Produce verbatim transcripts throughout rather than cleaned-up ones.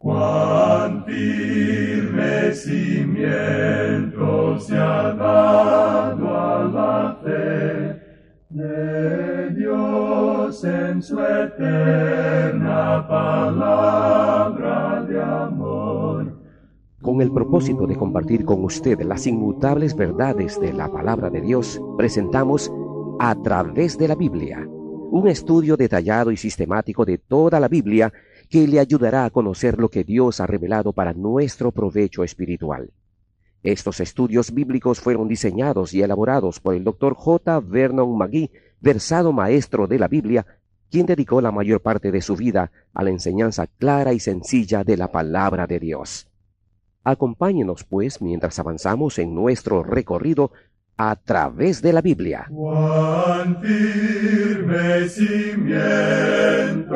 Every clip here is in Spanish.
Cuán firme cimiento se ha dado a la fe de Dios en su eterna palabra de amor. Con el propósito de compartir con usted las inmutables verdades de la palabra de Dios, presentamos A Través de la Biblia, un estudio detallado y sistemático de toda la Biblia que le ayudará a conocer lo que Dios ha revelado para nuestro provecho espiritual. Estos estudios bíblicos fueron diseñados y elaborados por el doctor J. Vernon McGee, versado maestro de la Biblia, quien dedicó la mayor parte de su vida a la enseñanza clara y sencilla de la palabra de Dios. Acompáñenos, pues, mientras avanzamos en nuestro recorrido a través de la Biblia. Cuán firme cimiento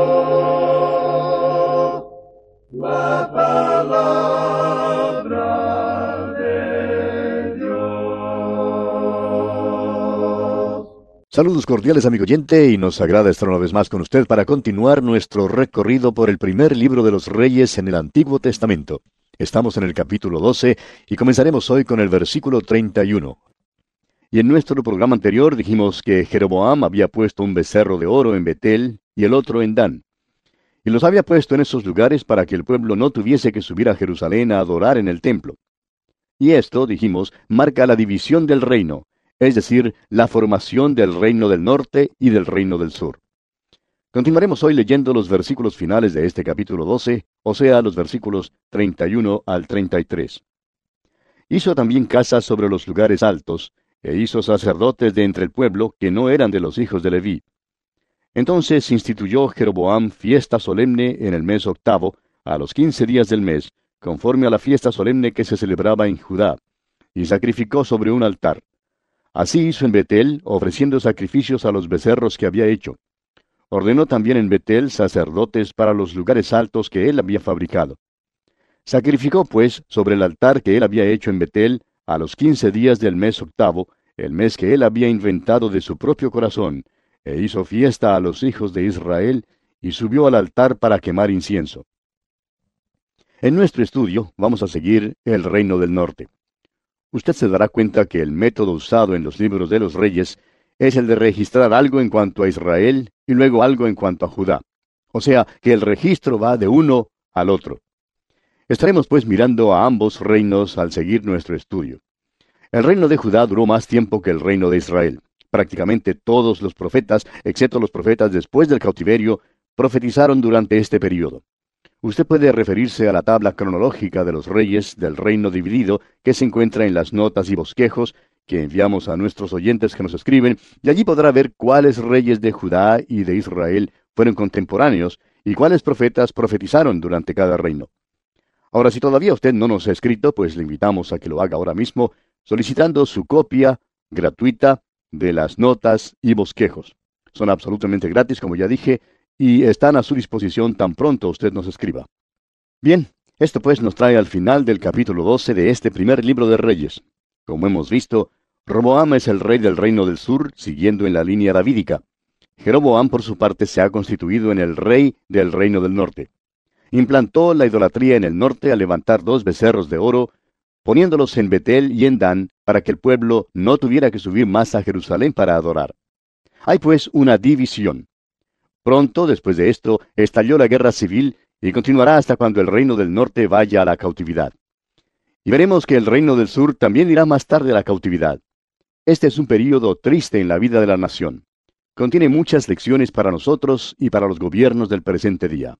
la palabra de Dios. Saludos cordiales, amigo oyente, y nos agrada estar una vez más con usted para continuar nuestro recorrido por el primer libro de los Reyes en el Antiguo Testamento. Estamos en el capítulo doce y comenzaremos hoy con el versículo treinta y uno. Y en nuestro programa anterior dijimos que Jeroboam había puesto un becerro de oro en Betel y el otro en Dan. Y los había puesto en esos lugares para que el pueblo no tuviese que subir a Jerusalén a adorar en el templo. Y esto, dijimos, marca la división del reino, es decir, la formación del reino del norte y del reino del sur. Continuaremos hoy leyendo los versículos finales de este capítulo doce, o sea, los versículos treinta y uno al treinta y tres. Hizo también casas sobre los lugares altos, e hizo sacerdotes de entre el pueblo que no eran de los hijos de Leví. Entonces instituyó Jeroboam fiesta solemne en el mes octavo, a los quince días del mes, conforme a la fiesta solemne que se celebraba en Judá, y sacrificó sobre un altar. Así hizo en Betel, ofreciendo sacrificios a los becerros que había hecho. Ordenó también en Betel sacerdotes para los lugares altos que él había fabricado. Sacrificó, pues, sobre el altar que él había hecho en Betel, a los quince días del mes octavo, el mes que él había inventado de su propio corazón, e hizo fiesta a los hijos de Israel, y subió al altar para quemar incienso. En nuestro estudio vamos a seguir el reino del norte. Usted se dará cuenta que el método usado en los libros de los reyes es el de registrar algo en cuanto a Israel y luego algo en cuanto a Judá. O sea, que el registro va de uno al otro. Estaremos pues mirando a ambos reinos al seguir nuestro estudio. El reino de Judá duró más tiempo que el reino de Israel. Prácticamente todos los profetas, excepto los profetas después del cautiverio, profetizaron durante este periodo. Usted puede referirse a la tabla cronológica de los reyes del reino dividido que se encuentra en las notas y bosquejos que enviamos a nuestros oyentes que nos escriben, y allí podrá ver cuáles reyes de Judá y de Israel fueron contemporáneos y cuáles profetas profetizaron durante cada reino. Ahora, si todavía usted no nos ha escrito, pues le invitamos a que lo haga ahora mismo, solicitando su copia gratuita de las notas y bosquejos. Son absolutamente gratis, como ya dije, y están a su disposición tan pronto usted nos escriba. Bien, esto pues nos trae al final del capítulo doce de este primer libro de Reyes. Como hemos visto, Roboam es el rey del reino del sur, siguiendo en la línea davídica. Jeroboam, por su parte, se ha constituido en el rey del reino del norte. Implantó la idolatría en el norte al levantar dos becerros de oro, poniéndolos en Betel y en Dan, para que el pueblo no tuviera que subir más a Jerusalén para adorar. Hay pues una división. Pronto, después de esto, estalló la guerra civil y continuará hasta cuando el reino del norte vaya a la cautividad. Y veremos que el reino del sur también irá más tarde a la cautividad. Este es un período triste en la vida de la nación. Contiene muchas lecciones para nosotros y para los gobiernos del presente día.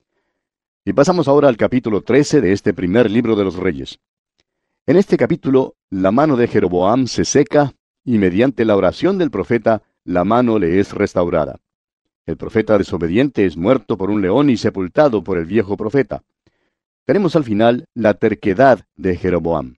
Y pasamos ahora al capítulo trece de este primer libro de los Reyes. En este capítulo, la mano de Jeroboam se seca y mediante la oración del profeta, la mano le es restaurada. El profeta desobediente es muerto por un león y sepultado por el viejo profeta. Tenemos al final la terquedad de Jeroboam.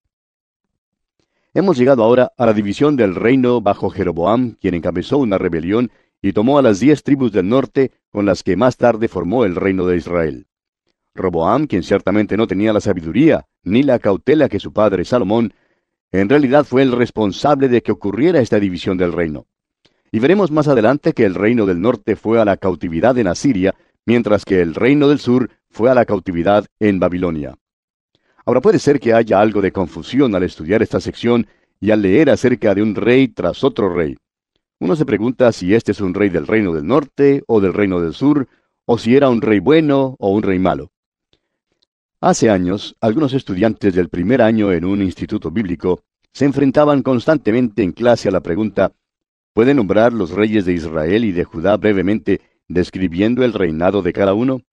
Hemos llegado ahora a la división del reino bajo Jeroboam, quien encabezó una rebelión y tomó a las diez tribus del norte, con las que más tarde formó el reino de Israel. Roboam, quien ciertamente no tenía la sabiduría ni la cautela que su padre Salomón, en realidad fue el responsable de que ocurriera esta división del reino. Y veremos más adelante que el reino del norte fue a la cautividad en Asiria, mientras que el reino del sur fue a la cautividad en Babilonia. Ahora puede ser que haya algo de confusión al estudiar esta sección y al leer acerca de un rey tras otro rey. Uno se pregunta si este es un rey del reino del norte o del reino del sur, o si era un rey bueno o un rey malo. Hace años, algunos estudiantes del primer año en un instituto bíblico se enfrentaban constantemente en clase a la pregunta: ¿puede nombrar los reyes de Israel y de Judá brevemente, describiendo el reinado de cada uno?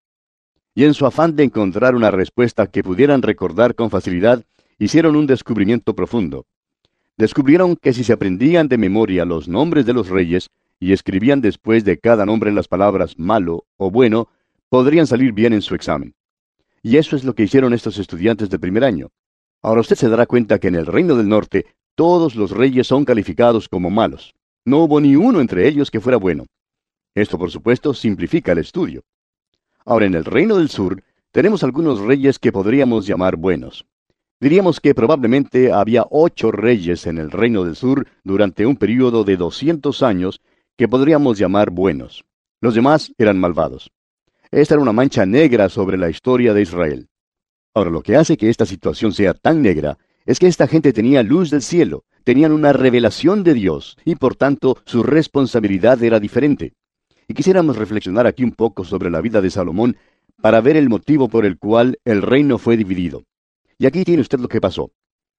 Y en su afán de encontrar una respuesta que pudieran recordar con facilidad, hicieron un descubrimiento profundo. Descubrieron que si se aprendían de memoria los nombres de los reyes y escribían después de cada nombre las palabras malo o bueno, podrían salir bien en su examen. Y eso es lo que hicieron estos estudiantes del primer año. Ahora usted se dará cuenta que en el reino del norte todos los reyes son calificados como malos. No hubo ni uno entre ellos que fuera bueno. Esto, por supuesto, simplifica el estudio. Ahora, en el reino del sur tenemos algunos reyes que podríamos llamar buenos. Diríamos que probablemente había ocho reyes en el reino del sur durante un período de doscientos años que podríamos llamar buenos. Los demás eran malvados. Esta era una mancha negra sobre la historia de Israel. Ahora, lo que hace que esta situación sea tan negra es que esta gente tenía luz del cielo, tenían una revelación de Dios, y por tanto su responsabilidad era diferente. Y quisiéramos reflexionar aquí un poco sobre la vida de Salomón para ver el motivo por el cual el reino fue dividido. Y aquí tiene usted lo que pasó.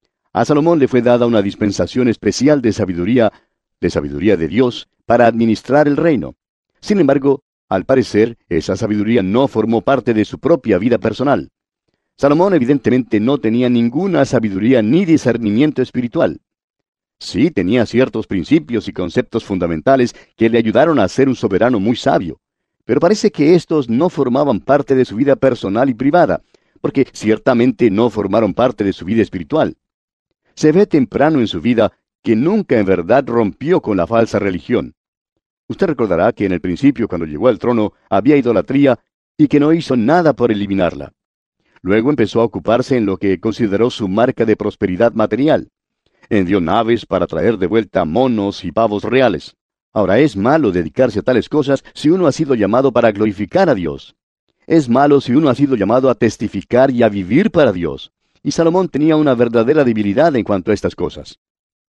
A Salomón le fue dada una dispensación especial de sabiduría, de sabiduría de Dios, para administrar el reino. Sin embargo, al parecer, esa sabiduría no formó parte de su propia vida personal. Salomón evidentemente no tenía ninguna sabiduría ni discernimiento espiritual. Sí, tenía ciertos principios y conceptos fundamentales que le ayudaron a ser un soberano muy sabio, pero parece que estos no formaban parte de su vida personal y privada, porque ciertamente no formaron parte de su vida espiritual. Se ve temprano en su vida que nunca en verdad rompió con la falsa religión. Usted recordará que en el principio, cuando llegó al trono, había idolatría y que no hizo nada por eliminarla. Luego empezó a ocuparse en lo que consideró su marca de prosperidad material. Envió naves para traer de vuelta monos y pavos reales. Ahora, es malo dedicarse a tales cosas si uno ha sido llamado para glorificar a Dios. Es malo si uno ha sido llamado a testificar y a vivir para Dios. Y Salomón tenía una verdadera debilidad en cuanto a estas cosas.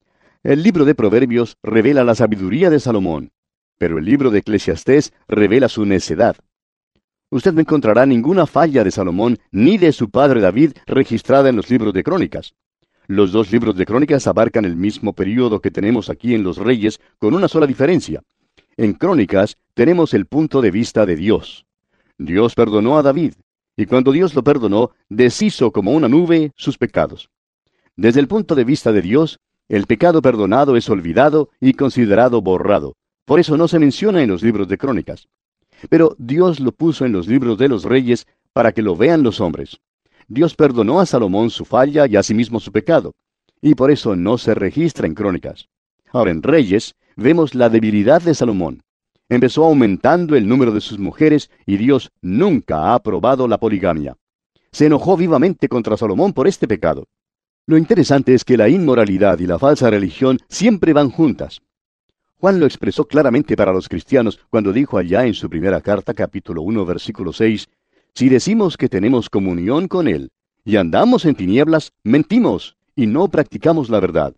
El libro de Proverbios revela la sabiduría de Salomón, pero el libro de Eclesiastés revela su necedad. Usted no encontrará ninguna falla de Salomón ni de su padre David registrada en los libros de Crónicas. Los dos libros de Crónicas abarcan el mismo período que tenemos aquí en los Reyes, con una sola diferencia. En Crónicas tenemos el punto de vista de Dios. Dios perdonó a David, y cuando Dios lo perdonó, deshizo como una nube sus pecados. Desde el punto de vista de Dios, el pecado perdonado es olvidado y considerado borrado. Por eso no se menciona en los libros de Crónicas. Pero Dios lo puso en los libros de los Reyes para que lo vean los hombres. Dios perdonó a Salomón su falla y asimismo su pecado, y por eso no se registra en Crónicas. Ahora, en Reyes vemos la debilidad de Salomón. Empezó aumentando el número de sus mujeres y Dios nunca ha aprobado la poligamia. Se enojó vivamente contra Salomón por este pecado. Lo interesante es que la inmoralidad y la falsa religión siempre van juntas. Juan lo expresó claramente para los cristianos cuando dijo allá en su primera carta, capítulo uno, versículo seis, «Si decimos que tenemos comunión con Él y andamos en tinieblas, mentimos y no practicamos la verdad».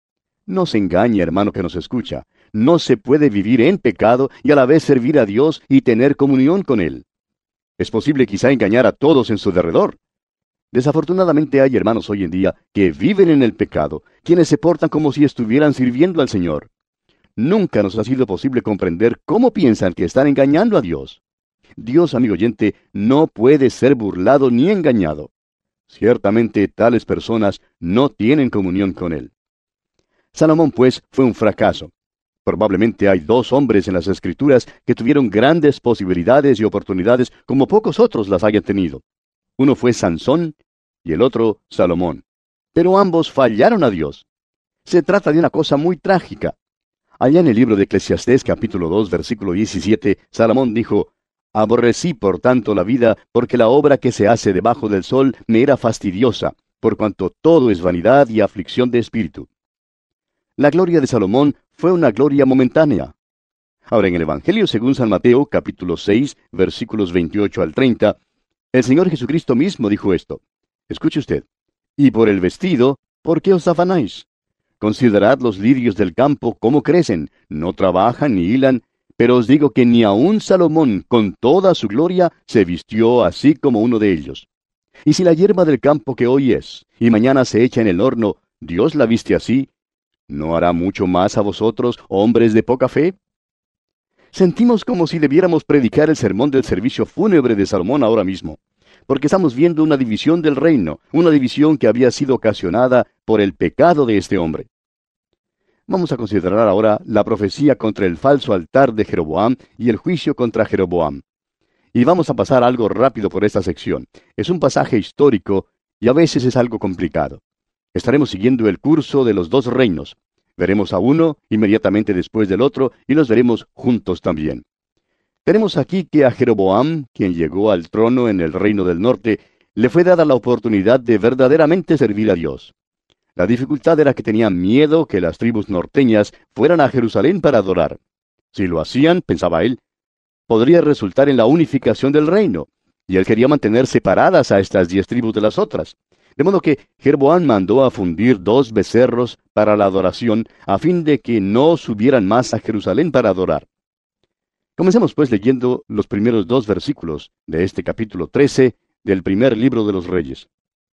No se engañe, hermano que nos escucha. No se puede vivir en pecado y a la vez servir a Dios y tener comunión con Él. Es posible quizá engañar a todos en su derredor. Desafortunadamente hay hermanos hoy en día que viven en el pecado, quienes se portan como si estuvieran sirviendo al Señor. Nunca nos ha sido posible comprender cómo piensan que están engañando a Dios. Dios, amigo oyente, no puede ser burlado ni engañado. Ciertamente tales personas no tienen comunión con Él. Salomón, pues, fue un fracaso. Probablemente hay dos hombres en las Escrituras que tuvieron grandes posibilidades y oportunidades como pocos otros las hayan tenido. Uno fue Sansón y el otro Salomón. Pero ambos fallaron a Dios. Se trata de una cosa muy trágica. Allá en el libro de Eclesiastés, capítulo dos, versículo diecisiete, Salomón dijo, «Aborrecí por tanto la vida, porque la obra que se hace debajo del sol me era fastidiosa, por cuanto todo es vanidad y aflicción de espíritu». La gloria de Salomón fue una gloria momentánea. Ahora, en el Evangelio según San Mateo, capítulo seis, versículos veintiocho al treinta, El Señor Jesucristo mismo dijo esto. Escuche usted. Y por el vestido, ¿por qué os afanáis? Considerad los lirios del campo, cómo crecen, no trabajan ni hilan, pero os digo que ni aun Salomón, con toda su gloria, se vistió así como uno de ellos. Y si la hierba del campo que hoy es, y mañana se echa en el horno, Dios la viste así, ¿no hará mucho más a vosotros, hombres de poca fe? Sentimos como si debiéramos predicar el sermón del servicio fúnebre de Salomón ahora mismo, porque estamos viendo una división del reino, una división que había sido ocasionada por el pecado de este hombre. Vamos a considerar ahora la profecía contra el falso altar de Jeroboam y el juicio contra Jeroboam. Y vamos a pasar algo rápido por esta sección. Es un pasaje histórico y a veces es algo complicado. Estaremos siguiendo el curso de los dos reinos. Veremos a uno inmediatamente después del otro y los veremos juntos también. Tenemos aquí que a Jeroboam, quien llegó al trono en el reino del norte, le fue dada la oportunidad de verdaderamente servir a Dios. La dificultad era que tenían miedo que las tribus norteñas fueran a Jerusalén para adorar. Si lo hacían, pensaba él, podría resultar en la unificación del reino, y él quería mantener separadas a estas diez tribus de las otras. De modo que Jeroboam mandó a fundir dos becerros para la adoración, a fin de que no subieran más a Jerusalén para adorar. Comencemos pues leyendo los primeros dos versículos de este capítulo trece del primer libro de los Reyes.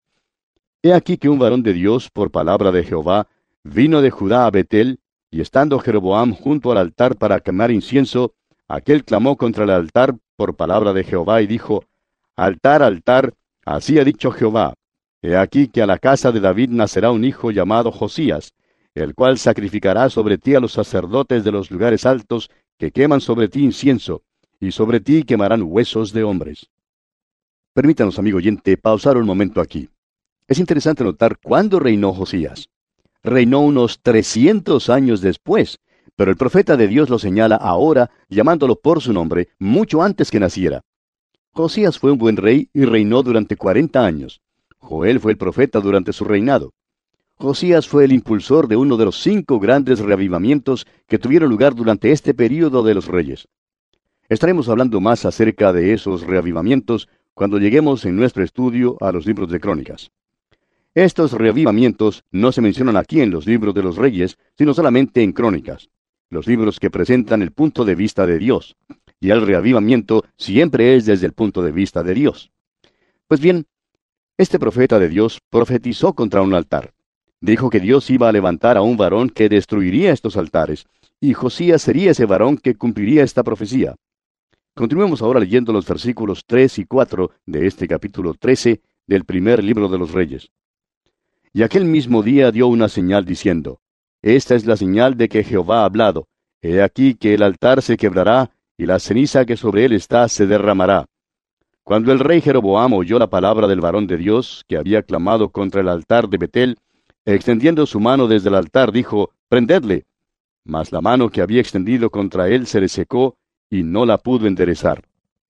He aquí que un varón de Dios, por palabra de Jehová, vino de Judá a Betel, y estando Jeroboam junto al altar para quemar incienso, aquel clamó contra el altar por palabra de Jehová y dijo, Altar, altar, así ha dicho Jehová, he aquí que a la casa de David nacerá un hijo llamado Josías, el cual sacrificará sobre ti a los sacerdotes de los lugares altos que queman sobre ti incienso, y sobre ti quemarán huesos de hombres. Permítanos, amigo oyente, pausar un momento aquí. Es interesante notar cuándo reinó Josías. Reinó unos trescientos años después, pero el profeta de Dios lo señala ahora, llamándolo por su nombre, mucho antes que naciera. Josías fue un buen rey y reinó durante cuarenta años. Joel fue el profeta durante su reinado. Josías fue el impulsor de uno de los cinco grandes reavivamientos que tuvieron lugar durante este período de los reyes. Estaremos hablando más acerca de esos reavivamientos cuando lleguemos en nuestro estudio a los libros de Crónicas. Estos reavivamientos no se mencionan aquí en los libros de los reyes, sino solamente en Crónicas, los libros que presentan el punto de vista de Dios. Y el reavivamiento siempre es desde el punto de vista de Dios. Pues bien, este profeta de Dios profetizó contra un altar. Dijo que Dios iba a levantar a un varón que destruiría estos altares, y Josías sería ese varón que cumpliría esta profecía. Continuemos ahora leyendo los versículos tres y cuatro de este capítulo trece del primer libro de los Reyes. Y aquel mismo día dio una señal diciendo, Esta es la señal de que Jehová ha hablado. He aquí que el altar se quebrará, y la ceniza que sobre él está se derramará. Cuando el rey Jeroboam oyó la palabra del varón de Dios, que había clamado contra el altar de Betel, extendiendo su mano desde el altar, dijo, Prendedle. Mas la mano que había extendido contra él se le secó, y no la pudo enderezar.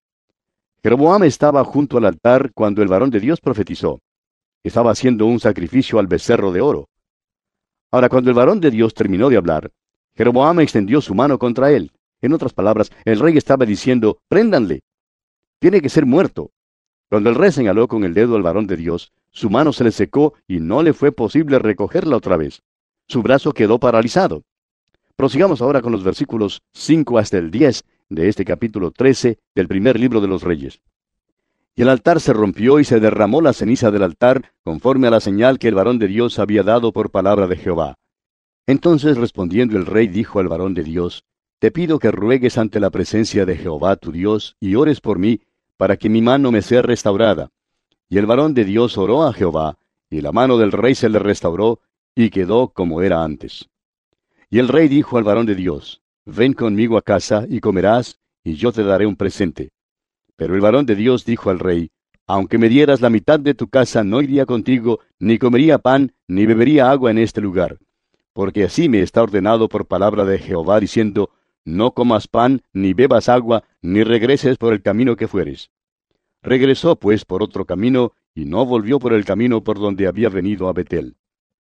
Jeroboam estaba junto al altar cuando el varón de Dios profetizó. Estaba haciendo un sacrificio al becerro de oro. Ahora, cuando el varón de Dios terminó de hablar, Jeroboam extendió su mano contra él. En otras palabras, el rey estaba diciendo, préndanle. Tiene que ser muerto. Cuando el rey señaló con el dedo al varón de Dios, su mano se le secó y no le fue posible recogerla otra vez. Su brazo quedó paralizado. Prosigamos ahora con los versículos cinco hasta el diez de este capítulo trece del primer libro de los Reyes. Y el altar se rompió y se derramó la ceniza del altar, conforme a la señal que el varón de Dios había dado por palabra de Jehová. Entonces respondiendo el rey dijo al varón de Dios, Te pido que ruegues ante la presencia de Jehová tu Dios, y ores por mí, para que mi mano me sea restaurada. Y el varón de Dios oró a Jehová, y la mano del rey se le restauró, y quedó como era antes. Y el rey dijo al varón de Dios, Ven conmigo a casa, y comerás, y yo te daré un presente. Pero el varón de Dios dijo al rey, Aunque me dieras la mitad de tu casa, no iría contigo, ni comería pan, ni bebería agua en este lugar. Porque así me está ordenado por palabra de Jehová, diciendo, No comas pan, ni bebas agua, ni regreses por el camino que fueres. Regresó pues por otro camino, y no volvió por el camino por donde había venido a Betel.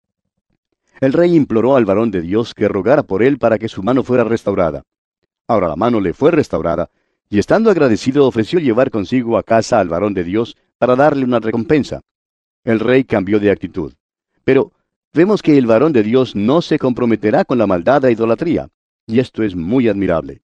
El rey imploró al varón de Dios que rogara por él para que su mano fuera restaurada. Ahora la mano le fue restaurada, Y estando agradecido, ofreció llevar consigo a casa al varón de Dios para darle una recompensa. El rey cambió de actitud. Pero vemos que el varón de Dios no se comprometerá con la maldad e idolatría, y esto es muy admirable.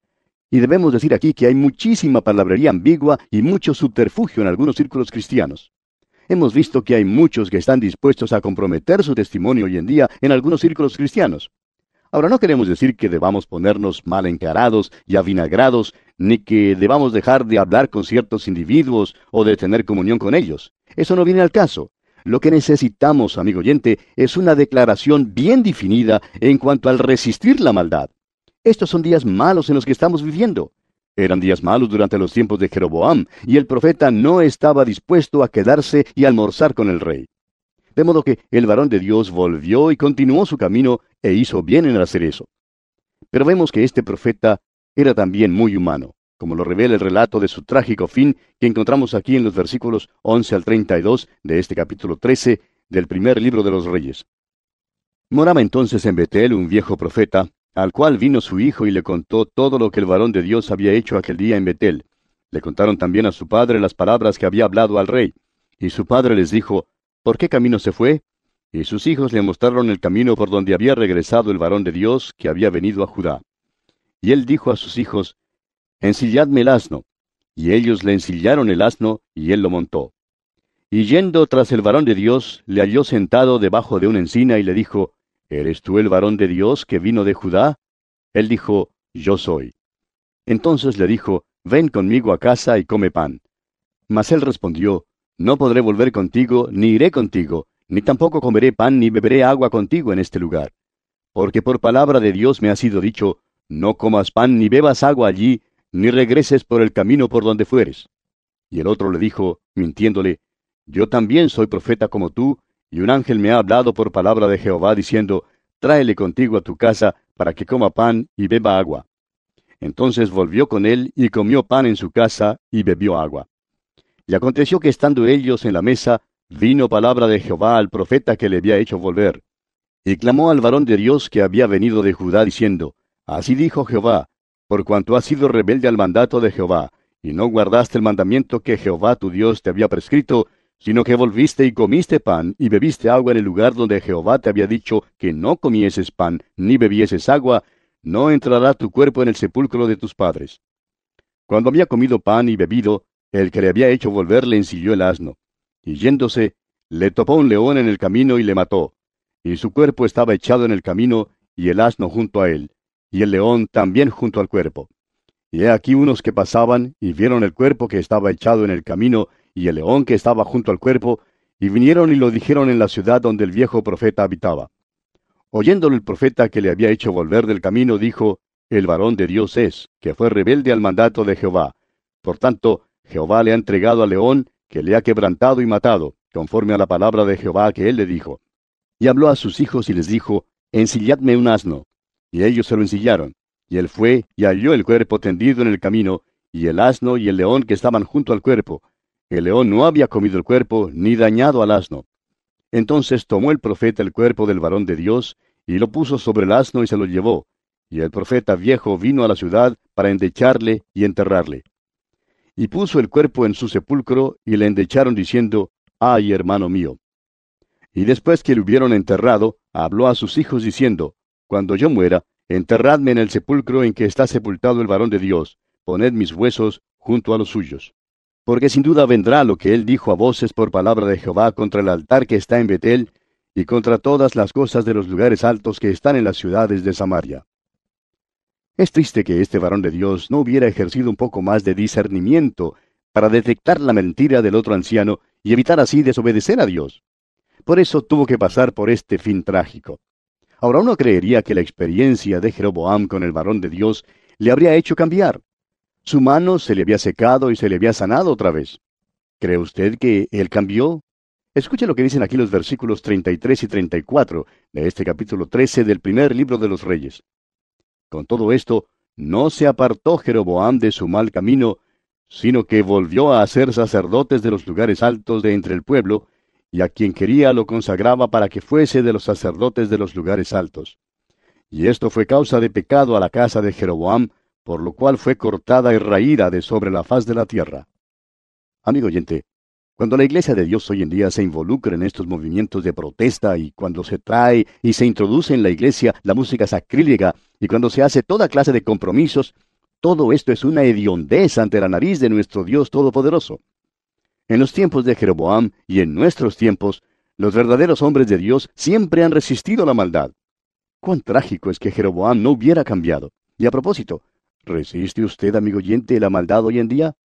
Y debemos decir aquí que hay muchísima palabrería ambigua y mucho subterfugio en algunos círculos cristianos. Hemos visto que hay muchos que están dispuestos a comprometer su testimonio hoy en día en algunos círculos cristianos. Ahora, no queremos decir que debamos ponernos mal encarados y avinagrados, ni que debamos dejar de hablar con ciertos individuos o de tener comunión con ellos. Eso no viene al caso. Lo que necesitamos, amigo oyente, es una declaración bien definida en cuanto al resistir la maldad. Estos son días malos en los que estamos viviendo. Eran días malos durante los tiempos de Jeroboam, y el profeta no estaba dispuesto a quedarse y almorzar con el rey. De modo que el varón de Dios volvió y continuó su camino e hizo bien en hacer eso. Pero vemos que este profeta era también muy humano, como lo revela el relato de su trágico fin que encontramos aquí en los versículos once al treinta y dos de este capítulo trece del primer libro de los Reyes. Moraba entonces en Betel un viejo profeta, al cual vino su hijo y le contó todo lo que el varón de Dios había hecho aquel día en Betel. Le contaron también a su padre las palabras que había hablado al rey. Y su padre les dijo, ¿por qué camino se fue? Y sus hijos le mostraron el camino por donde había regresado el varón de Dios que había venido a Judá. Y él dijo a sus hijos, ensilladme el asno. Y ellos le ensillaron el asno, y él lo montó. Y yendo tras el varón de Dios, le halló sentado debajo de una encina y le dijo, ¿eres tú el varón de Dios que vino de Judá? Él dijo, yo soy. Entonces le dijo, ven conmigo a casa y come pan. Mas él respondió, no podré volver contigo, ni iré contigo, ni tampoco comeré pan ni beberé agua contigo en este lugar. Porque por palabra de Dios me ha sido dicho, no comas pan ni bebas agua allí, ni regreses por el camino por donde fueres. Y el otro le dijo, mintiéndole, yo también soy profeta como tú, y un ángel me ha hablado por palabra de Jehová, diciendo, tráele contigo a tu casa, para que coma pan y beba agua. Entonces volvió con él, y comió pan en su casa, y bebió agua. Y aconteció que estando ellos en la mesa, vino palabra de Jehová al profeta que le había hecho volver. Y clamó al varón de Dios que había venido de Judá, diciendo, así dijo Jehová, por cuanto has sido rebelde al mandato de Jehová, y no guardaste el mandamiento que Jehová tu Dios te había prescrito, sino que volviste y comiste pan, y bebiste agua en el lugar donde Jehová te había dicho que no comieses pan, ni bebieses agua, no entrará tu cuerpo en el sepulcro de tus padres. Cuando había comido pan y bebido, el que le había hecho volver le ensilló el asno. Y yéndose, le topó un león en el camino y le mató. Y su cuerpo estaba echado en el camino, y el asno junto a él, y el león también junto al cuerpo. Y he aquí unos que pasaban, y vieron el cuerpo que estaba echado en el camino, y el león que estaba junto al cuerpo, y vinieron y lo dijeron en la ciudad donde el viejo profeta habitaba. Oyéndolo el profeta que le había hecho volver del camino, dijo, el varón de Dios es, que fue rebelde al mandato de Jehová. Por tanto, Jehová le ha entregado al león, que le ha quebrantado y matado, conforme a la palabra de Jehová que él le dijo. Y habló a sus hijos y les dijo, ensilladme un asno. Y ellos se lo ensillaron. Y él fue y halló el cuerpo tendido en el camino, y el asno y el león que estaban junto al cuerpo. El león no había comido el cuerpo, ni dañado al asno. Entonces tomó el profeta el cuerpo del varón de Dios, y lo puso sobre el asno y se lo llevó. Y el profeta viejo vino a la ciudad para endecharle y enterrarle. Y puso el cuerpo en su sepulcro, y le endecharon diciendo, ay, hermano mío. Y después que le hubieron enterrado, habló a sus hijos diciendo, cuando yo muera, enterradme en el sepulcro en que está sepultado el varón de Dios, poned mis huesos junto a los suyos. Porque sin duda vendrá lo que él dijo a voces por palabra de Jehová contra el altar que está en Betel, y contra todas las cosas de los lugares altos que están en las ciudades de Samaria. Es triste que este varón de Dios no hubiera ejercido un poco más de discernimiento para detectar la mentira del otro anciano y evitar así desobedecer a Dios. Por eso tuvo que pasar por este fin trágico. Ahora uno creería que la experiencia de Jeroboam con el varón de Dios le habría hecho cambiar. Su mano se le había secado y se le había sanado otra vez. ¿Cree usted que él cambió? Escuche lo que dicen aquí los versículos treinta y tres y treinta y cuatro de este capítulo trece del primer libro de los Reyes. Con todo esto, no se apartó Jeroboam de su mal camino, sino que volvió a hacer sacerdotes de los lugares altos de entre el pueblo, y a quien quería lo consagraba para que fuese de los sacerdotes de los lugares altos. Y esto fue causa de pecado a la casa de Jeroboam, por lo cual fue cortada y raída de sobre la faz de la tierra. Amigo oyente, cuando la Iglesia de Dios hoy en día se involucra en estos movimientos de protesta y cuando se trae y se introduce en la Iglesia la música sacrílega y cuando se hace toda clase de compromisos, todo esto es una hediondez ante la nariz de nuestro Dios Todopoderoso. En los tiempos de Jeroboam y en nuestros tiempos, los verdaderos hombres de Dios siempre han resistido la maldad. Cuán trágico es que Jeroboam no hubiera cambiado. Y a propósito, ¿resiste usted, amigo oyente, la maldad hoy en día?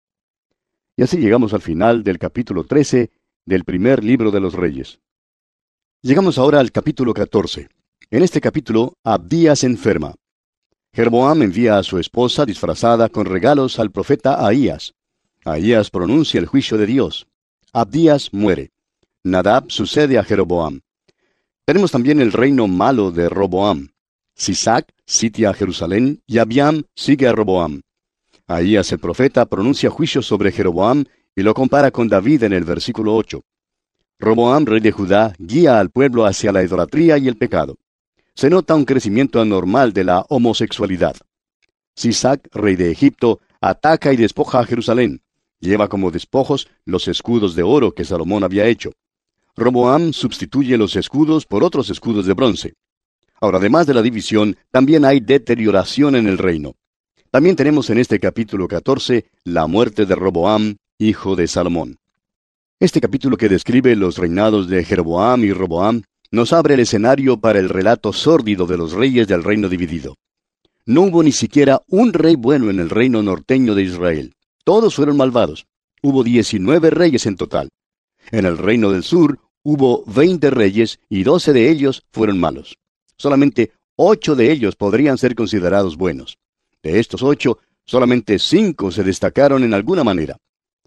Y así llegamos al final del capítulo trece del primer libro de los Reyes. Llegamos ahora al capítulo catorce. En este capítulo, Abdías enferma. Jeroboam envía a su esposa disfrazada con regalos al profeta Ahías. Ahías pronuncia el juicio de Dios. Abdías muere. Nadab sucede a Jeroboam. Tenemos también el reino malo de Roboam. Sisac sitia a Jerusalén y Abiam sigue a Roboam. Ahías el profeta pronuncia juicio sobre Jeroboam y lo compara con David en el versículo ocho. Roboam, rey de Judá, guía al pueblo hacia la idolatría y el pecado. Se nota un crecimiento anormal de la homosexualidad. Sisac, rey de Egipto, ataca y despoja a Jerusalén. Lleva como despojos los escudos de oro que Salomón había hecho. Roboam sustituye los escudos por otros escudos de bronce. Ahora, además de la división, también hay deterioración en el reino. También tenemos en este capítulo catorce la muerte de Roboam, hijo de Salomón. Este capítulo que describe los reinados de Jeroboam y Roboam nos abre el escenario para el relato sórdido de los reyes del reino dividido. No hubo ni siquiera un rey bueno en el reino norteño de Israel. Todos fueron malvados. Hubo diecinueve reyes en total. En el reino del sur hubo veinte reyes y doce de ellos fueron malos. Solamente ocho de ellos podrían ser considerados buenos. De estos ocho, solamente cinco se destacaron en alguna manera.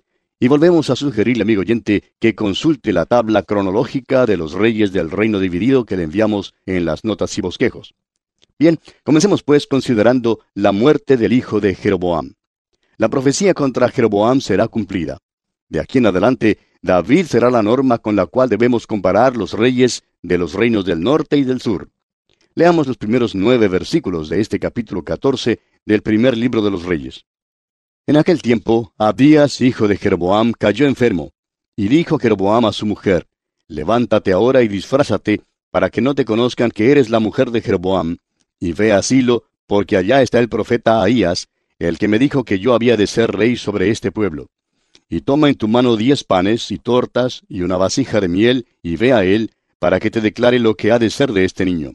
Y volvemos a sugerirle, amigo oyente, que consulte la tabla cronológica de los reyes del reino dividido que le enviamos en las notas y bosquejos. Bien, comencemos pues considerando la muerte del hijo de Jeroboam. La profecía contra Jeroboam será cumplida. De aquí en adelante, David será la norma con la cual debemos comparar los reyes de los reinos del norte y del sur. Leamos los primeros nueve versículos de este capítulo catorce del primer libro de los Reyes. En aquel tiempo, Abdías, hijo de Jeroboam, cayó enfermo, y dijo Jeroboam a su mujer, levántate ahora y disfrázate, para que no te conozcan que eres la mujer de Jeroboam, y ve a Silo, porque allá está el profeta Ahías, el que me dijo que yo había de ser rey sobre este pueblo. Y toma en tu mano diez panes y tortas y una vasija de miel, y ve a él, para que te declare lo que ha de ser de este niño.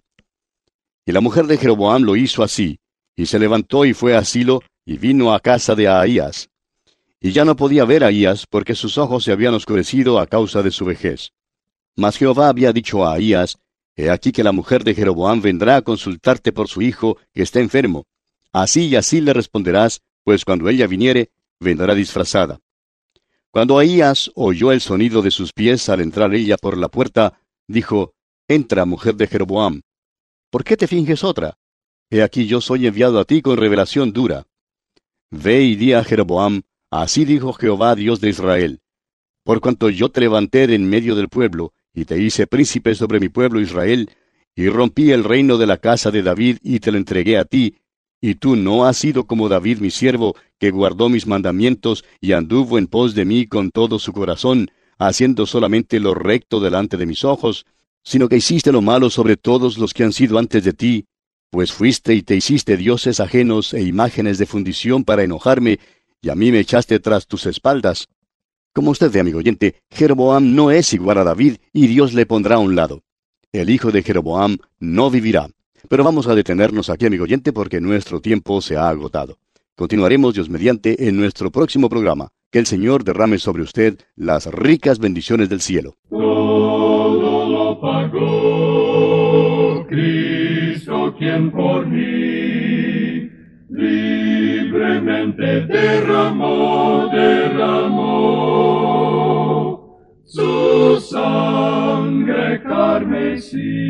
Y la mujer de Jeroboam lo hizo así, y se levantó y fue a Silo, y vino a casa de Ahías. Y ya no podía ver a Ahías, porque sus ojos se habían oscurecido a causa de su vejez. Mas Jehová había dicho a Ahías, he aquí que la mujer de Jeroboam vendrá a consultarte por su hijo, que está enfermo. Así y así le responderás, pues cuando ella viniere, vendrá disfrazada. Cuando Ahías oyó el sonido de sus pies al entrar ella por la puerta, dijo, entra, mujer de Jeroboam. ¿Por qué te finges otra? He aquí yo soy enviado a ti con revelación dura. Ve y di a Jeroboam, así dijo Jehová Dios de Israel. Por cuanto yo te levanté de en medio del pueblo, y te hice príncipe sobre mi pueblo Israel, y rompí el reino de la casa de David y te lo entregué a ti, y tú no has sido como David mi siervo, que guardó mis mandamientos y anduvo en pos de mí con todo su corazón, haciendo solamente lo recto delante de mis ojos, sino que hiciste lo malo sobre todos los que han sido antes de ti, pues fuiste y te hiciste dioses ajenos e imágenes de fundición para enojarme, y a mí me echaste tras tus espaldas. Como usted ve, amigo oyente, Jeroboam no es igual a David, y Dios le pondrá a un lado. El hijo de Jeroboam no vivirá. Pero vamos a detenernos aquí, amigo oyente, porque nuestro tiempo se ha agotado. Continuaremos, Dios mediante, en nuestro próximo programa. Que el Señor derrame sobre usted las ricas bendiciones del cielo. Todo lo pagó Cristo, quien por mí libremente derramó, derramó su sangre carmesí.